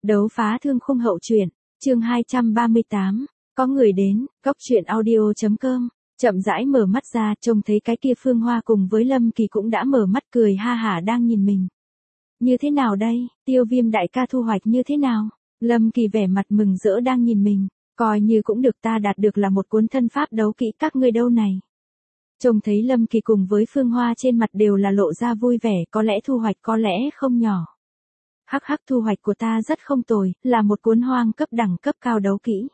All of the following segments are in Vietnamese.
Đấu phá thương khung hậu truyện, chương 238, có người đến, góc truyện audio.com, chậm rãi mở mắt ra, trông thấy cái kia Phương Hoa cùng với Lâm Kỳ cũng đã mở mắt cười ha hả đang nhìn mình. Như thế nào đây, Tiêu Viêm đại ca thu hoạch như thế nào? Lâm Kỳ vẻ mặt mừng rỡ đang nhìn mình, coi như cũng được, ta đạt được là một cuốn thân pháp đấu kỹ, các ngươi đâu này. Trông thấy Lâm Kỳ cùng với Phương Hoa trên mặt đều là lộ ra vui vẻ, có lẽ thu hoạch có lẽ không nhỏ. Hắc hắc, thu hoạch của ta rất không tồi, là một cuốn hoang cấp đẳng cấp cao đấu kỹ.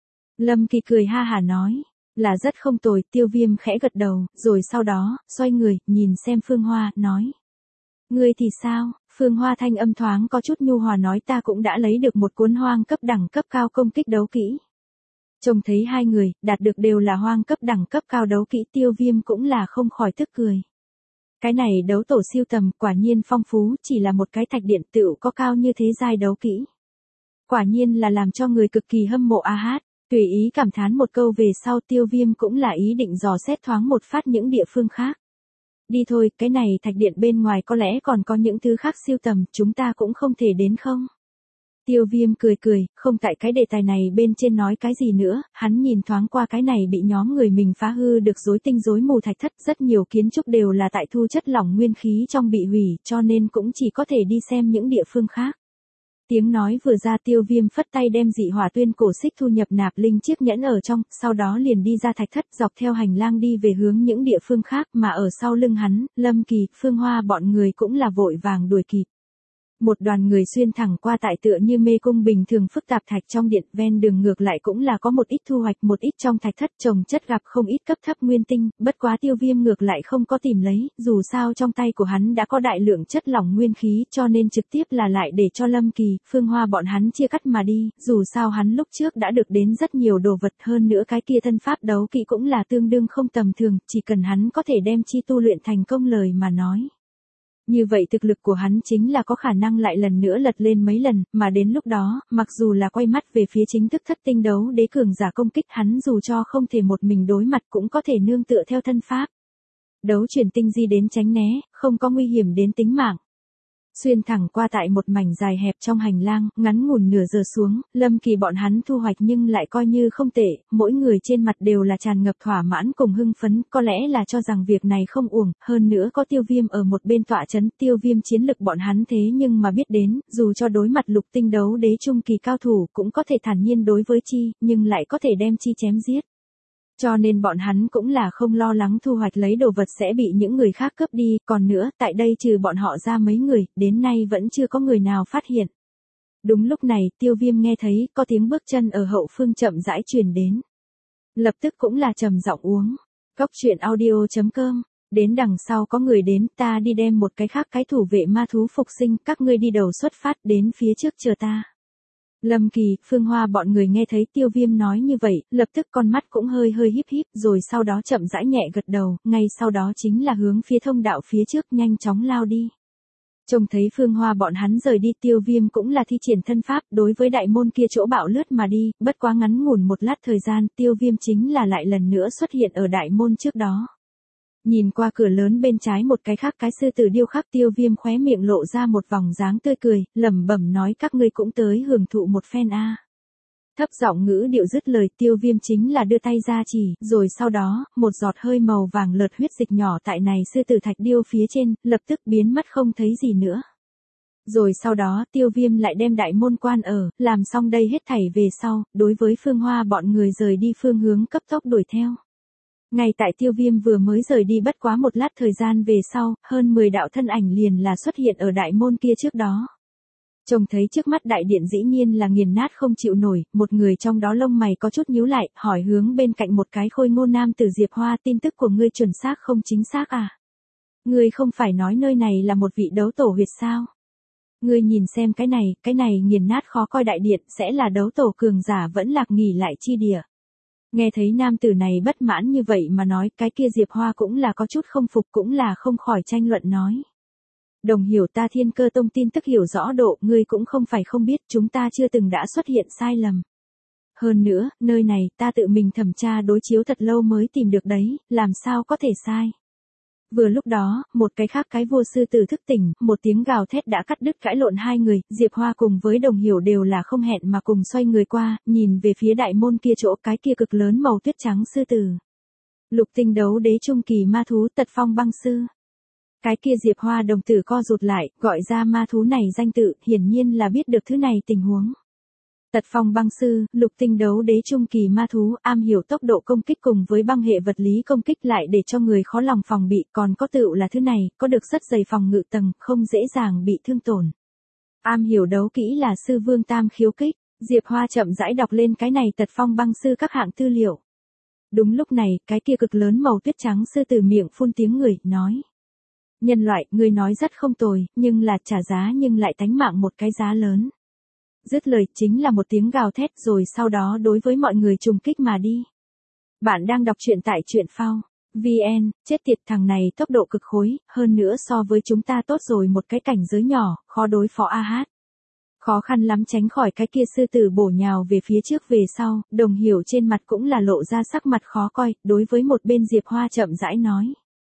Lâm Kỳ cười ha hả nói, là rất không tồi. Tiêu Viêm khẽ gật đầu, rồi sau đó, xoay người, nhìn xem Phương Hoa, nói. Ngươi thì sao? Phương Hoa thanh âm thoáng có chút nhu hòa nói, ta cũng đã lấy được một cuốn hoang cấp đẳng cấp cao công kích đấu kỹ. Trông thấy hai người, đạt được đều là hoang cấp đẳng cấp cao đấu kỹ, Tiêu Viêm cũng là không khỏi tức cười. Cái này đấu tổ siêu tầm, quả nhiên phong phú, chỉ là một cái thạch điện tựu có cao như thế giai đấu kỹ. Quả nhiên là làm cho người cực kỳ hâm mộ a hát, tùy ý cảm thán một câu về sau, Tiêu Viêm cũng là ý định dò xét thoáng một phát những địa phương khác. Đi thôi, cái này thạch điện bên ngoài có lẽ còn có những thứ khác siêu tầm, chúng ta cũng không thể đến không? Tiêu Viêm cười cười, không tại cái đề tài này bên trên nói cái gì nữa, hắn nhìn thoáng qua cái này bị nhóm người mình phá hư được rối tinh rối mù thạch thất, rất nhiều kiến trúc đều là tại thu chất lỏng nguyên khí trong bị hủy, cho nên cũng chỉ có thể đi xem những địa phương khác. Tiếng nói vừa ra, Tiêu Viêm phất tay đem dị hỏa tuyên cổ xích thu nhập nạp linh chiếc nhẫn ở trong, sau đó liền đi ra thạch thất, dọc theo hành lang đi về hướng những địa phương khác, mà ở sau lưng hắn, Lâm Kỳ, Phương Hoa bọn người cũng là vội vàng đuổi kịp. Một đoàn người xuyên thẳng qua tại tựa như mê cung bình thường phức tạp thạch trong điện, ven đường ngược lại cũng là có một ít thu hoạch, một ít trong thạch thất trồng chất gặp không ít cấp thấp nguyên tinh, bất quá Tiêu Viêm ngược lại không có tìm lấy, dù sao trong tay của hắn đã có đại lượng chất lỏng nguyên khí, cho nên trực tiếp là lại để cho Lâm Kỳ, Phương Hoa bọn hắn chia cắt mà đi, dù sao hắn lúc trước đã được đến rất nhiều đồ vật, hơn nữa cái kia thân pháp đấu kỹ cũng là tương đương không tầm thường, chỉ cần hắn có thể đem chi tu luyện thành công lời mà nói. Như vậy thực lực của hắn chính là có khả năng lại lần nữa lật lên mấy lần, mà đến lúc đó, mặc dù là quay mắt về phía chính thức thất tinh đấu đế cường giả công kích, hắn dù cho không thể một mình đối mặt cũng có thể nương tựa theo thân pháp. Đấu chuyển tinh di đến tránh né, không có nguy hiểm đến tính mạng. Xuyên thẳng qua tại một mảnh dài hẹp trong hành lang, ngắn ngủn nửa giờ xuống, Lâm Kỳ bọn hắn thu hoạch nhưng lại coi như không tệ, mỗi người trên mặt đều là tràn ngập thỏa mãn cùng hưng phấn, có lẽ là cho rằng việc này không uổng, hơn nữa có Tiêu Viêm ở một bên tọa chấn, Tiêu Viêm chiến lực bọn hắn thế nhưng mà biết đến, dù cho đối mặt lục tinh đấu đế trung kỳ cao thủ cũng có thể thản nhiên đối với chi, nhưng lại có thể đem chi chém giết. Cho nên bọn hắn cũng là không lo lắng thu hoạch lấy đồ vật sẽ bị những người khác cướp đi, còn nữa, tại đây trừ bọn họ ra mấy người, đến nay vẫn chưa có người nào phát hiện. Đúng lúc này, Tiêu Viêm nghe thấy có tiếng bước chân ở hậu phương chậm rãi truyền đến. Lập tức cũng là trầm giọng uống. Góc truyện audio.com, đến đằng sau có người đến, ta đi đem một cái khác cái thủ vệ ma thú phục sinh, các ngươi đi đầu xuất phát đến phía trước chờ ta. Lâm Kỳ, Phương Hoa bọn người nghe thấy Tiêu Viêm nói như vậy, lập tức con mắt cũng hơi hơi híp híp, rồi sau đó chậm rãi nhẹ gật đầu, ngay sau đó chính là hướng phía thông đạo phía trước nhanh chóng lao đi. Trông thấy Phương Hoa bọn hắn rời đi, Tiêu Viêm cũng là thi triển thân pháp, đối với đại môn kia chỗ bạo lướt mà đi, bất quá ngắn ngủn một lát thời gian, Tiêu Viêm chính là lại lần nữa xuất hiện ở đại môn trước đó. Nhìn qua cửa lớn bên trái một cái khác cái sư tử điêu khắc, Tiêu Viêm khóe miệng lộ ra một vòng dáng tươi cười, lẩm bẩm nói, các ngươi cũng tới hưởng thụ một phen a. Thấp giọng ngữ điệu dứt lời, Tiêu Viêm chính là đưa tay ra chỉ, rồi sau đó, một giọt hơi màu vàng lợt huyết dịch nhỏ tại này sư tử thạch điêu phía trên, lập tức biến mất không thấy gì nữa. Rồi sau đó, Tiêu Viêm lại đem đại môn quan ở, làm xong đây hết thảy về sau, đối với Phương Hoa bọn người rời đi phương hướng cấp tốc đuổi theo. Ngay tại Tiêu Viêm vừa mới rời đi bất quá một lát thời gian về sau, hơn 10 đạo thân ảnh liền là xuất hiện ở đại môn kia trước đó. Trông thấy trước mắt đại điện dĩ nhiên là nghiền nát không chịu nổi, một người trong đó lông mày có chút nhíu lại, hỏi hướng bên cạnh một cái khôi ngô nam tử Diệp Hoa, tin tức của ngươi chuẩn xác không chính xác à? Ngươi không phải nói nơi này là một vị đấu tổ huyệt sao? Ngươi nhìn xem cái này nghiền nát khó coi đại điện sẽ là đấu tổ cường giả vẫn lạc nghỉ lại chi địa. Nghe thấy nam tử này bất mãn như vậy mà nói, cái kia Diệp Hoa cũng là có chút không phục, cũng là không khỏi tranh luận nói. Đồng hiểu, ta Thiên Cơ Tông tin tức hiểu rõ độ, ngươi cũng không phải không biết, chúng ta chưa từng đã xuất hiện sai lầm. Hơn nữa, nơi này ta tự mình thẩm tra đối chiếu thật lâu mới tìm được đấy, làm sao có thể sai. Vừa lúc đó, một cái khác cái vua sư tử thức tỉnh, một tiếng gào thét đã cắt đứt cãi lộn hai người, Diệp Hoa cùng với Đồng Hiểu đều là không hẹn mà cùng xoay người qua, nhìn về phía đại môn kia chỗ cái kia cực lớn màu tuyết trắng sư tử. Lục tinh đấu đế trung kỳ ma thú Tật Phong băng sư. Cái kia Diệp Hoa đồng tử co rụt lại, gọi ra ma thú này danh tự, hiển nhiên là biết được thứ này tình huống. Tật Phong băng sư, lục tinh đấu đế trung kỳ ma thú, am hiểu tốc độ công kích cùng với băng hệ vật lý công kích lại để cho người khó lòng phòng bị, còn có tựu là thứ này, có được rất dày phòng ngự tầng, không dễ dàng bị thương tổn. Am hiểu đấu kỹ là sư vương tam khiếu kích, Diệp Hoa chậm rãi đọc lên cái này Tật Phong băng sư các hạng tư liệu. Đúng lúc này, cái kia cực lớn màu tuyết trắng sư từ miệng phun tiếng người, nói. Nhân loại, ngươi nói rất không tồi, nhưng là trả giá nhưng lại tánh mạng một cái giá lớn. Dứt lời chính là một tiếng gào thét rồi sau đó đối với mọi người trùng kích mà đi. Bạn đang đọc truyện tại truyện phao. VN, chết tiệt thằng này tốc độ cực khối, hơn nữa so với chúng ta tốt rồi một cái cảnh giới nhỏ, khó đối phó AH. Khó khăn lắm tránh khỏi cái kia sư tử bổ nhào về phía trước về sau, Đồng Hiểu trên mặt cũng là lộ ra sắc mặt khó coi, đối với một bên Diệp Hoa chậm rãi nói.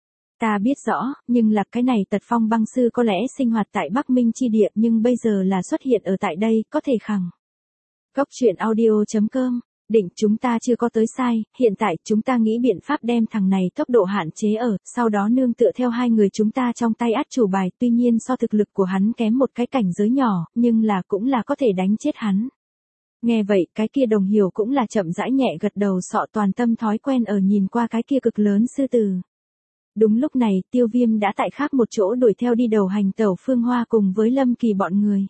Ta biết rõ, nhưng là cái này Tật Phong băng sư có lẽ sinh hoạt tại Bắc Minh chi địa nhưng bây giờ là xuất hiện ở tại đây, có thể khẳng. Cốc truyện audio.com, định chúng ta chưa có tới sai, hiện tại chúng ta nghĩ biện pháp đem thằng này tốc độ hạn chế ở, sau đó nương tựa theo hai người chúng ta trong tay át chủ bài, tuy nhiên so thực lực của hắn kém một cái cảnh giới nhỏ, nhưng là cũng là có thể đánh chết hắn. Nghe vậy, cái kia Đồng Hiểu cũng là chậm rãi nhẹ gật đầu sọ toàn tâm thói quen ở nhìn qua cái kia cực lớn sư tử. Đúng lúc này, Tiêu Viêm đã tại khác một chỗ đuổi theo đi đầu hành tẩu Phương Hoa cùng với Lâm Kỳ bọn người.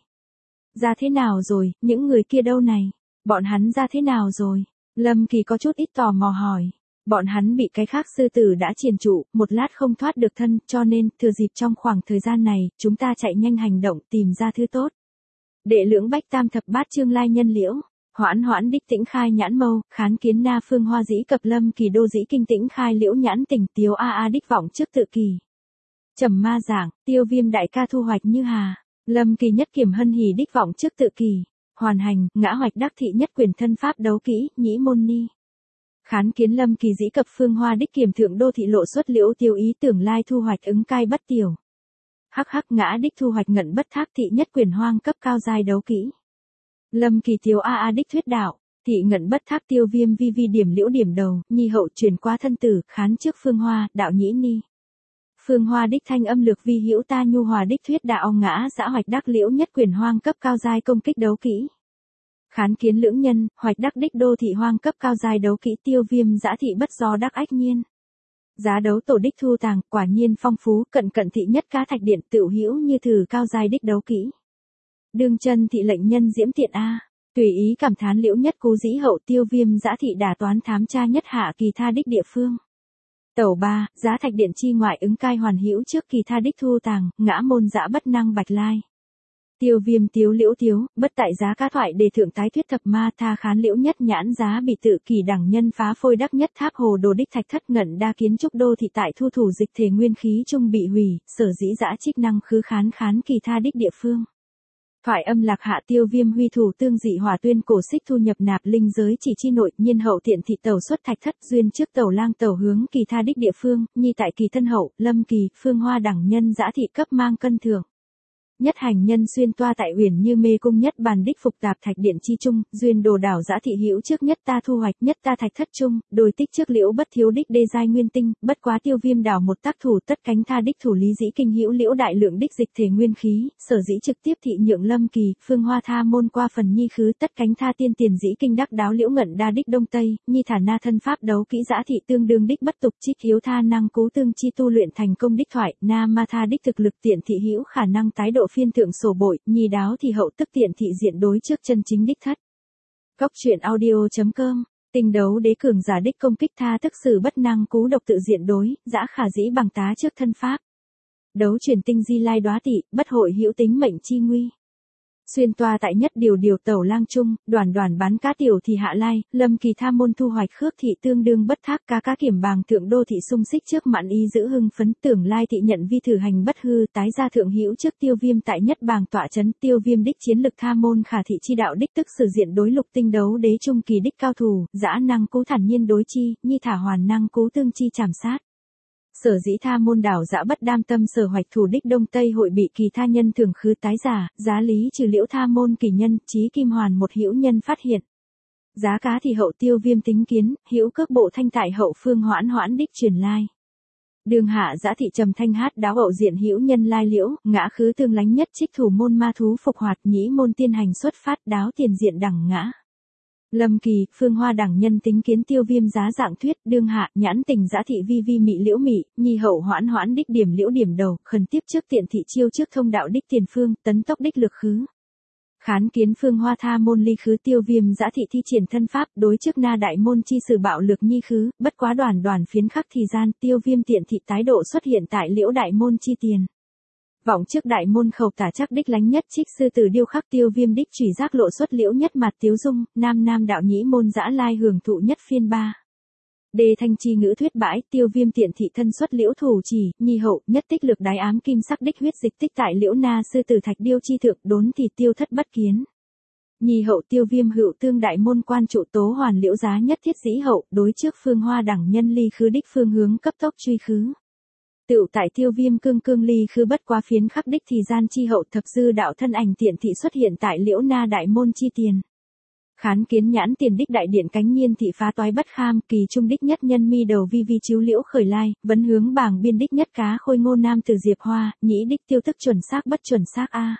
Ra thế nào rồi, những người kia đâu này? Bọn hắn ra thế nào rồi? Lâm Kỳ có chút ít tò mò hỏi. Bọn hắn bị cái khác sư tử đã triền trụ, một lát không thoát được thân, cho nên, thừa dịp trong khoảng thời gian này, chúng ta chạy nhanh hành động tìm ra thứ tốt. Đệ lưỡng bách tam thập bát chương lai nhân liễu. Hoãn hoãn đích tĩnh khai nhãn mâu, khán kiến na Phương Hoa dĩ cập Lâm Kỳ đô dĩ kinh tĩnh khai liễu nhãn tình tiếu a đích vọng trước tự kỳ. Trầm ma giảng, Tiêu Viêm đại ca thu hoạch như hà, Lâm Kỳ nhất kiểm hân hỉ đích vọng trước tự kỳ. Hoàn hành, ngã hoạch đắc thị nhất quyền thân pháp đấu kỹ, nhĩ môn ni. Khán kiến Lâm Kỳ dĩ cập Phương Hoa đích kiểm thượng đô thị lộ xuất liễu tiêu ý tưởng lai thu hoạch ứng cai bất tiểu. Hắc hắc ngã đích thu hoạch ngận bất thác thị nhất quyền hoang cấp cao giai đấu kỹ. Lâm Kỳ tiếu đích thuyết đạo, thị ngận bất thác Tiêu Viêm vi vi điểm liễu điểm đầu, nhi hậu truyền qua thân tử, khán trước Phương Hoa, đạo nhĩ ni. Phương Hoa đích thanh âm lược vi hữu ta nhu hòa đích thuyết đạo ngã dã hoạch đắc liễu nhất quyền hoang cấp cao giai công kích đấu kỹ. Khán kiến lưỡng nhân, hoạch đắc đích đô thị hoang cấp cao giai đấu kỹ Tiêu Viêm dã thị bất do đắc ách nhiên. Giá đấu tổ đích thu tàng, quả nhiên phong phú, cận cận thị nhất cá thạch điện tựu hữu như thử cao giai đích đấu kỹ. Đương chân thị lệnh nhân diễm tiện a, tùy ý cảm thán liễu nhất cú dĩ hậu Tiêu Viêm dã thị đả toán thám tra nhất hạ kỳ tha đích địa phương. Tẩu 3, giá thạch điện chi ngoại ứng cai hoàn hữu trước kỳ tha đích thu tàng, ngã môn dã bất năng bạch lai. Tiêu Viêm tiếu liễu tiếu, bất tại giá cá thoại đề thượng tái thuyết thập ma tha khán liễu nhất nhãn giá bị tự kỳ đẳng nhân phá phôi đắc nhất tháp hồ đồ đích thạch thất ngận đa kiến trúc đô thị tại thu thủ dịch thể nguyên khí trung bị hủy, sở dĩ dã trích năng khứ khán kỳ tha đích địa phương. Thoại âm lạc hạ Tiêu Viêm huy thủ tương dị hỏa tuyên cổ xích thu nhập nạp linh giới chỉ chi nội nhiên hậu tiện thị tẩu xuất thạch thất duyên trước tẩu lang tẩu hướng kỳ tha đích địa phương, nhi tại kỳ thân hậu, Lâm Kỳ, Phương Hoa đẳng nhân dã thị cấp mang cân thưởng. Nhất hành nhân xuyên toa tại huyền như mê cung nhất bàn đích phục tạp thạch điện chi trung, duyên đồ đảo dã thị hữu trước nhất ta thu hoạch nhất ta thạch thất trung, đồi tích trước liễu bất thiếu đích đê giai nguyên tinh, bất quá Tiêu Viêm đảo một tác thủ tất cánh tha đích thủ lý dĩ kinh hữu liễu đại lượng đích dịch thể nguyên khí, sở dĩ trực tiếp thị nhượng Lâm Kỳ, Phương Hoa tha môn qua phần nhi khứ tất cánh tha tiên tiền dĩ kinh đắc đáo liễu ngận đa đích đông tây, nhi thả na thân pháp đấu kỹ dã thị tương đương đích bất tục trích hiếu tha năng cố tương chi tu luyện thành công đích thoại, na ma tha đích thực lực tiện thị hữu khả năng tái độ phiên thượng sổ bội, nhi đáo thì hậu tức tiện thị diện đối trước chân chính đích thất. Cốc truyện audio.com, tinh đấu đế cường giả đích công kích tha tức sử bất năng cú độc tự diện đối, dã khả dĩ bằng tá trước thân pháp. Đấu truyền tinh di lai đoá tị, bất hội hữu tính mệnh chi nguy. Xuyên toa tại nhất điều tẩu lang trung, đoàn bán cá tiểu thì hạ lai, Lâm Kỳ tham môn thu hoạch khước thị tương đương bất thác cá kiểm bàng thượng đô thị sung xích trước mạn y giữ hưng phấn tưởng lai thị nhận vi thử hành bất hư tái ra thượng hữu trước Tiêu Viêm tại nhất bàng tọa chấn Tiêu Viêm đích chiến lực tham môn khả thị chi đạo đích tức sử diện đối lục tinh đấu đế trung kỳ đích cao thủ, dã năng cố thản nhiên đối chi, nhi thả hoàn năng cố tương chi chảm sát. Sở dĩ tha môn đảo dã bất đam tâm sở hoạch thủ đích Đông Tây hội bị kỳ tha nhân thường khứ tái giả, giá lý trừ liễu tha môn kỳ nhân, chí kim hoàn một hữu nhân phát hiện. Giá cá thì hậu Tiêu Viêm tính kiến, hữu cước bộ thanh tại hậu phương hoãn hoãn đích truyền lai. Đường hạ dã thị trầm thanh hát đáo hậu diện hữu nhân lai liễu, ngã khứ tương lánh nhất trích thủ môn ma thú phục hoạt nhĩ môn tiên hành xuất phát đáo tiền diện đẳng ngã. Lâm Kỳ, Phương Hoa đẳng nhân tính kiến Tiêu Viêm giá dạng thuyết, đương hạ, nhãn tình dã thị vi vi mị liễu mị, nhi hậu hoãn hoãn đích điểm liễu điểm đầu, khẩn tiếp trước tiện thị chiêu trước thông đạo đích tiền phương, tấn tốc đích lực khứ. Khán kiến Phương Hoa tha môn ly khứ Tiêu Viêm dã thị thi triển thân pháp, đối trước na đại môn chi sử bạo lực nhi khứ, bất quá đoàn phiến khắc thì gian, Tiêu Viêm tiện thị tái độ xuất hiện tại liễu đại môn chi tiền. Vọng trước đại môn khẩu tả chắc đích lánh nhất trích sư tử điêu khắc Tiêu Viêm đích chủy giác lộ xuất liễu nhất mặt tiếu dung, nam đạo nhĩ môn dã lai hưởng thụ nhất phiên ba. Đề thanh chi ngữ thuyết bãi, Tiêu Viêm tiện thị thân xuất liễu thủ chỉ, nhi hậu, nhất tích lực đái ám kim sắc đích huyết dịch tích tại liễu na sư tử thạch điêu chi thượng đốn thì tiêu thất bất kiến. Nhi hậu Tiêu Viêm hữu tương đại môn quan trụ tố hoàn liễu giá nhất thiết dĩ hậu, đối trước Phương Hoa đẳng nhân ly khứ đích phương hướng cấp tốc truy khứ. Tựu tại Tiêu Viêm cương ly khứ bất quá phiến khắc đích thì gian chi hậu thập dư đạo thân ảnh tiện thị xuất hiện tại liễu na đại môn chi tiền. Khán kiến nhãn tiền đích đại điện cánh nhiên thị phá toái bất kham, kỳ trung đích nhất nhân mi đầu vi vi chiếu liễu khởi lai, vấn hướng bảng biên đích nhất cá khôi ngô nam từ Diệp Hoa, nhĩ đích tiêu thức chuẩn xác bất chuẩn xác a.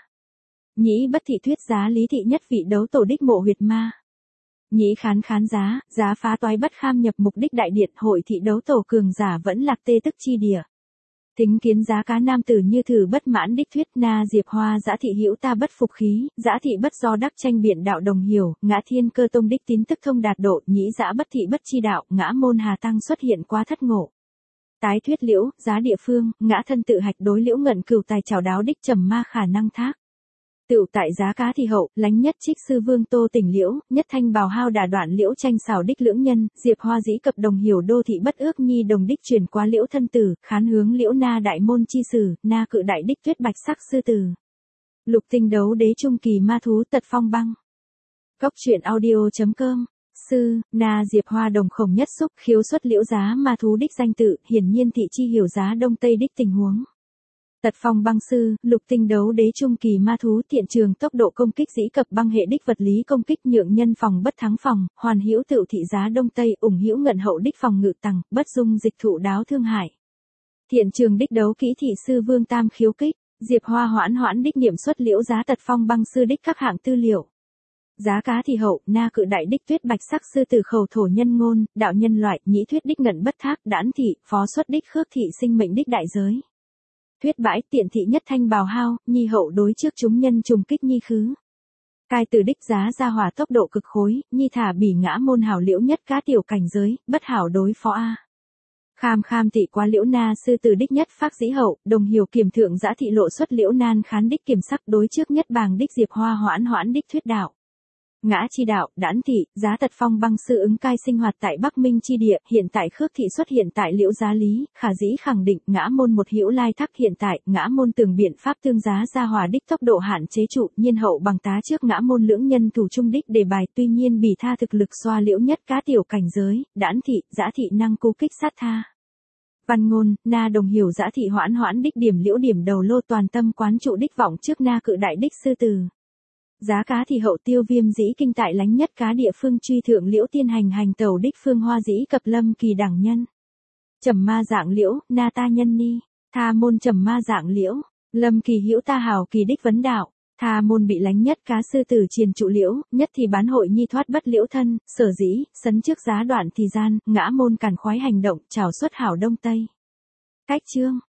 Nhĩ bất thị thuyết giá lý thị nhất vị đấu tổ đích mộ huyệt ma. Nhĩ khán giá phá toái bất kham nhập mục đích đại điện hội thị đấu tổ cường giả vẫn lạc tê tức chi địa. Tính kiến giá cá nam tử như thử bất mãn đích thuyết na Diệp Hoa dã thị hữu ta bất phục khí, dã thị bất do đắc tranh biện đạo đồng hiểu, ngã thiên cơ tông đích tín tức thông đạt độ, nhĩ dã bất thị bất chi đạo, ngã môn hà tăng xuất hiện quá thất ngộ. Tái thuyết liễu, giá địa phương, ngã thân tự hạch đối liễu ngận cửu tài trào đáo đích trầm ma khả năng thác. Tựu tại giá cá thì hậu, lánh nhất trích sư vương tô tỉnh liễu, nhất thanh bào hao đả đoạn liễu tranh xảo đích lưỡng nhân, Diệp Hoa dĩ cập đồng hiểu đô thị bất ước nhi đồng đích truyền qua liễu thân tử, khán hướng liễu na đại môn chi sử, na cự đại đích tuyết bạch sắc sư tử. Lục tinh đấu đế trung kỳ ma thú tật phong băng. Cốc truyện audio.com. Sư, na Diệp Hoa đồng khổng nhất xúc khiếu xuất liễu giá ma thú đích danh tự, hiển nhiên thị chi hiểu giá đông tây đích tình huống. Tật phong băng sư, lục tinh đấu đế trung kỳ ma thú thiện trường tốc độ công kích dĩ cập băng hệ đích vật lý công kích nhượng nhân phòng bất thắng phòng, hoàn hữu tựu thị giá đông tây ủng hữu ngận hậu đích phòng ngự tầng, bất dung dịch thụ đáo thương hại. Thiện trường đích đấu kỹ thị sư vương tam khiếu kích, Diệp Hoa hoãn đích niệm xuất liễu giá tật phong băng sư đích các hạng tư liệu. Giá cá thì hậu, na cự đại đích tuyết bạch sắc sư tử khẩu thổ nhân ngôn, đạo nhân loại, nhĩ thuyết đích ngận bất thác, đãn thị, phó xuất đích khước thị sinh mệnh đích đại giới. Thuyết bãi tiện thị nhất thanh bào hao, nhi hậu đối trước chúng nhân trùng kích nhi khứ. Cai từ đích giá ra hỏa tốc độ cực khối, nhi thả bỉ ngã môn hảo liễu nhất cá tiểu cảnh giới, bất hảo đối phó a. Kham thị quá liễu na sư từ đích nhất phác dĩ hậu, đồng hiểu kiểm thượng dã thị lộ xuất liễu nan khán đích kiểm sắc đối trước nhất bàng đích Diệp Hoa hoãn đích thuyết đạo. Ngã chi đạo, đãn thị, giá tật phong băng sư ứng cai sinh hoạt tại Bắc Minh chi địa, hiện tại khước thị xuất hiện tại liễu giá lý, khả dĩ khẳng định, ngã môn một hữu lai thắc hiện tại, ngã môn tường biện pháp tương giá ra hòa đích tốc độ hạn chế trụ, nhiên hậu bằng tá trước ngã môn lưỡng nhân thủ trung đích đề bài, tuy nhiên bỉ tha thực lực xoa liễu nhất cá tiểu cảnh giới, đãn thị, dã thị năng cú kích sát tha. Văn ngôn, na đồng hiểu dã thị hoãn đích điểm liễu điểm đầu lô toàn tâm quán trụ đích vọng trước na cự đại đích sư từ. Giá cá thì hậu Tiêu Viêm dĩ kinh tại lánh nhất cá địa phương truy thượng liễu tiên hành tàu đích phương Hoa dĩ cập Lâm Kỳ đẳng nhân. Trầm ma dạng liễu, na ta nhân ni, tha môn trầm ma dạng liễu, Lâm Kỳ hữu ta hào kỳ đích vấn đạo, tha môn bị lánh nhất cá sư tử triền trụ liễu, nhất thì bán hội nhi thoát bất liễu thân, sở dĩ, sấn trước giá đoạn thì gian, ngã môn càn khoái hành động, trào xuất hảo đông tây. Cách chương